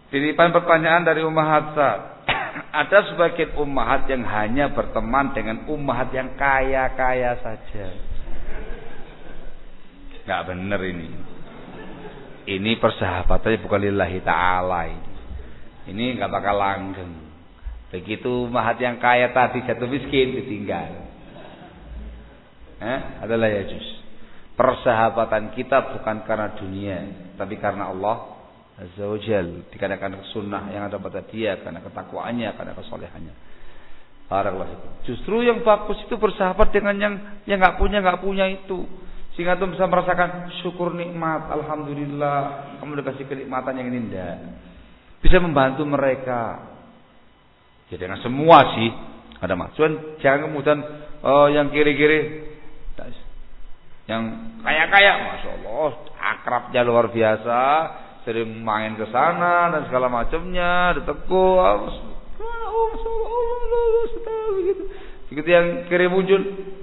Titipan pertanyaan dari Ummahat Sa'ad. Ada sebagian ummahat yang hanya berteman dengan ummahat yang kaya-kaya saja. Enggak benar ini. Ini persahabatannya bukan lillahi ta'ala ini. Ini enggak bakal langgeng. Begitu ummahat yang kaya tadi jatuh miskin ditinggal. Adalah ya juz. Persahabatan kita bukan karena dunia, tapi karena Allah Azza wa Jal, dikarenakan sunnah yang ada pada dia, karena ketakwaannya, karena kesolehannya. Barakallahu. Justru yang bagus itu bersahabat dengan yang nggak punya itu, sehingga tuh bisa merasakan syukur nikmat. Alhamdulillah, kamu dikasih kenikmatan yang indah. Bisa membantu mereka. Ya dengan semua sih ada maksud. Jangan kemudian yang kiri-kiri, yang kaya-kaya, masya Allah, akrabnya luar biasa. Sering main ke sana dan segala macamnya, ditegur, begitu. Begitu yang kiri muncul,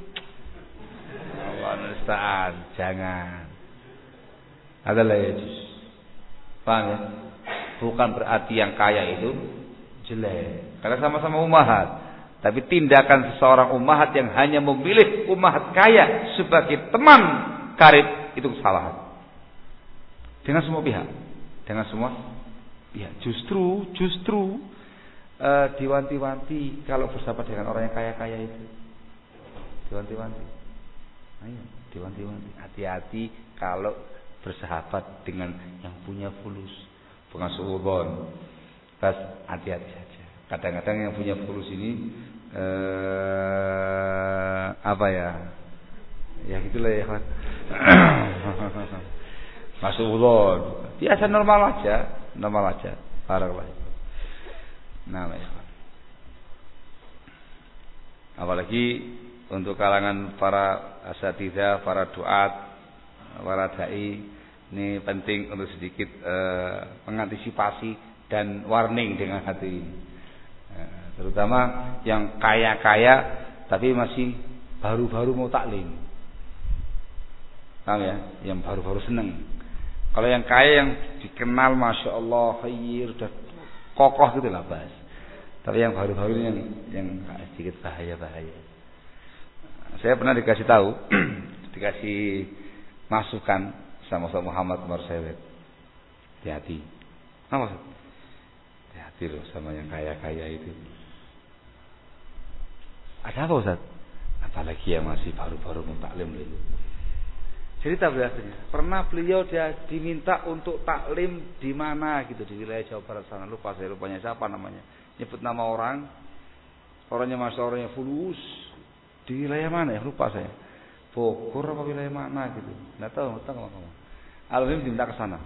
Allah nustaan, jangan. Adalah ya juz. Paham ya? Bukan berarti yang kaya itu jelek, karena sama-sama ummahat. Tapi tindakan seseorang ummahat yang hanya memilih ummahat kaya sebagai teman karib itu kesalahan. Dengan semua pihak. Dengan semua ya justru diwanti-wanti kalau bersahabat dengan orang yang kaya-kaya itu. Diwanti-wanti. Ayo, diwanti-wanti. Hati-hati kalau bersahabat dengan yang punya fulus, bukan suudzon. Bas hati-hati saja. Kadang-kadang yang punya fulus ini apa ya? Ya gitulah ya, Pak. Masukudon. Biasa normal aja. Barakallahu. Nah, ya. Apalagi untuk kalangan para asatidzah, para duat, para dai, ini penting untuk sedikit mengantisipasi dan warning dengan hati ini. Terutama yang kaya-kaya tapi masih baru-baru mau taklim. Paham ya? Yang baru-baru seneng. Kalau yang kaya yang dikenal masya Allah khair dan kokoh gitu lah bahas. Tapi yang baru-baru yang sedikit bahaya. Saya pernah dikasih tahu, dikasih masukan sama Ustaz Muhammad Umar Sewet. Hati-hati. Apa? Hati-hati loh sama yang kaya-kaya itu. Ada apa Ustaz? Apalagi yang masih baru-baru mutaklim itu. Cerita biasanya, pernah beliau dia diminta untuk taklim di mana gitu di wilayah Jawa Barat sana, lupa saya rupanya siapa namanya. Nyebut nama orangnya masih orangnya fulus. Di wilayah mana ya? Lupa saya. Bogor apa wilayah mana gitu. Enggak tahu kamu. Alhamdulillah diminta ke sana.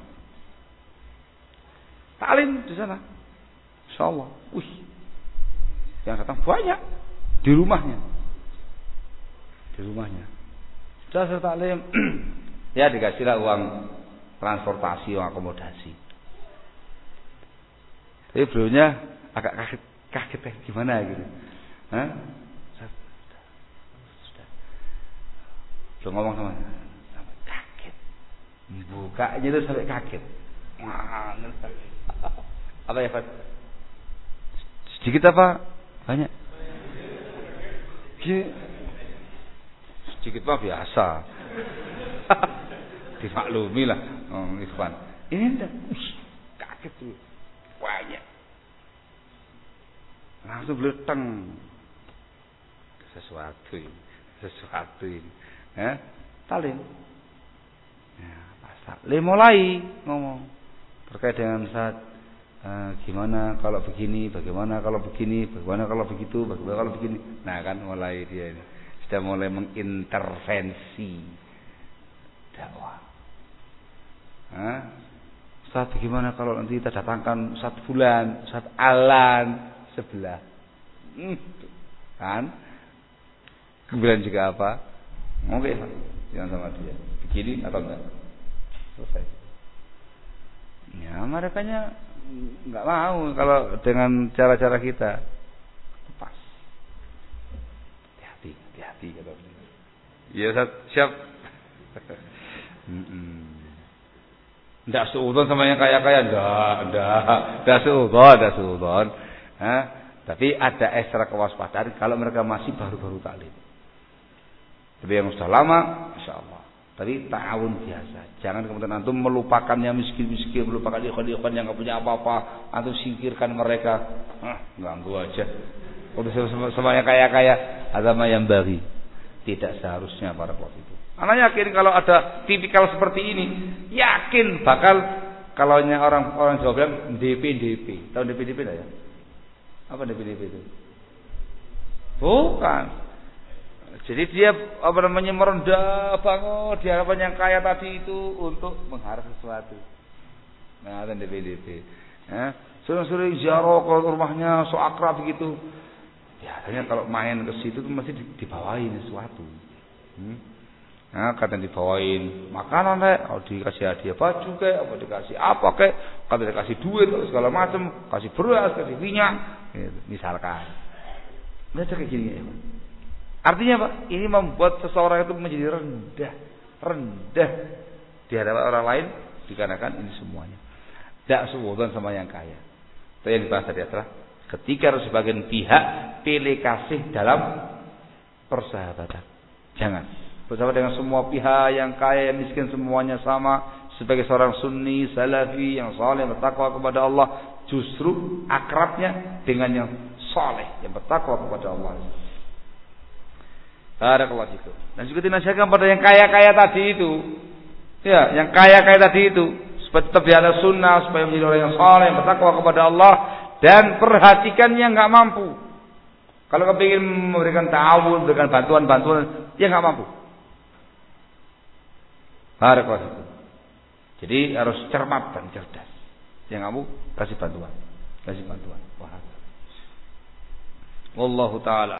Taklim di sana. Insyaallah. Yang datang banyak di rumahnya. Sudah saya taklim. Ya dikasihlah uang transportasi, uang akomodasi. Tapi beliaunya agak kaget gimana gitu. Sudah. Belum ngomong sama sampai kaget. Bukanya itu sampai kaget. Apa ya Pak? Sedikit apa? Banyak? Sedikit mah biasa. Dimaklumi lah, Ikhwan. Ini enggak, kaget tuh, banyak. Langsung beleteng. Sesuatu ini. Talim. Ya, pas talim mulai ngomong terkait dengan saat gimana kalau begini, bagaimana kalau begini, bagaimana kalau begitu, bagaimana kalau begini. Nah kan mulai dia ini. Sudah mulai mengintervensi dakwah. Ustaz bagaimana kalau nanti kita datangkan Ustaz Fulan, Ustaz Alan sebelah. Kan? Kemudian juga apa? Oke, jangan sama dia. Begini atau enggak? Selesai. Ya, mereka enggak mau kalau dengan cara-cara kita. Pas. Hati-hati kata beliau. Ya Ustaz, siap. Enggak seudon sama yang kaya-kaya, enggak seudon. Tapi ada ekstra kewaspadaan kalau mereka masih baru-baru taklim. Tapi yang sudah lama, Masya Allah. Tapi ta'awun biasa. Jangan kemudian antum melupakan yang miskin-miskin, melupakan ikhwan-ikhwan yang enggak punya apa-apa, antum singkirkan mereka. Ganggu aja. Udah sama yang kaya-kaya, agama yang bagi. Tidak seharusnya para pelaku itu. Anak yakin kalau ada tipikal seperti ini, yakin bakal kalau orang Jawa bilang DP. Tahu DP lah ya? Apa DP itu? Bukan. Jadi dia merendah banget di hadapan yang kaya tadi itu untuk mengharap sesuatu. Nah, ada DP. Sering-sering ziarah ke rumahnya, so akrab begitu. Biasanya kalau main ke situ tuh mesti dibawain sesuatu. Kadang dibawain makanan dikasih hadiah baju apa dikasih apa kadang dikasih duit segala macam, kasih beras, kasih minyak, gitu, misalkan. Baca kayak gini ya. Artinya Pak, ini membuat seseorang itu menjadi rendah di hadapan orang lain dikarenakan ini semuanya. Tidak seudon sama yang kaya. Itu yang dibahas tadi adalah ketika harus sebagian pihak pilih kasih dalam persahabatan. Jangan bersama dengan semua pihak yang kaya, yang miskin semuanya sama. Sebagai seorang sunni, salafi yang saleh, yang bertakwa kepada Allah, justru akrabnya dengan yang saleh, yang bertakwa kepada Allah. Barakallahu fikum. Dan juga dinasihatkan pada yang kaya-kaya tadi itu. Ya, yang kaya-kaya tadi itu supaya tetap ada sunnah, supaya menjadi orang yang saleh, yang bertakwa kepada Allah, dan perhatikan yang enggak mampu. Kalau kepingin memberikan ta'awun, memberikan bantuan-bantuan, dia enggak mampu. Barakallahu. Jadi harus cermat dan cerdas. Yang kamu kasih bantuan. Wah. Wallahu taala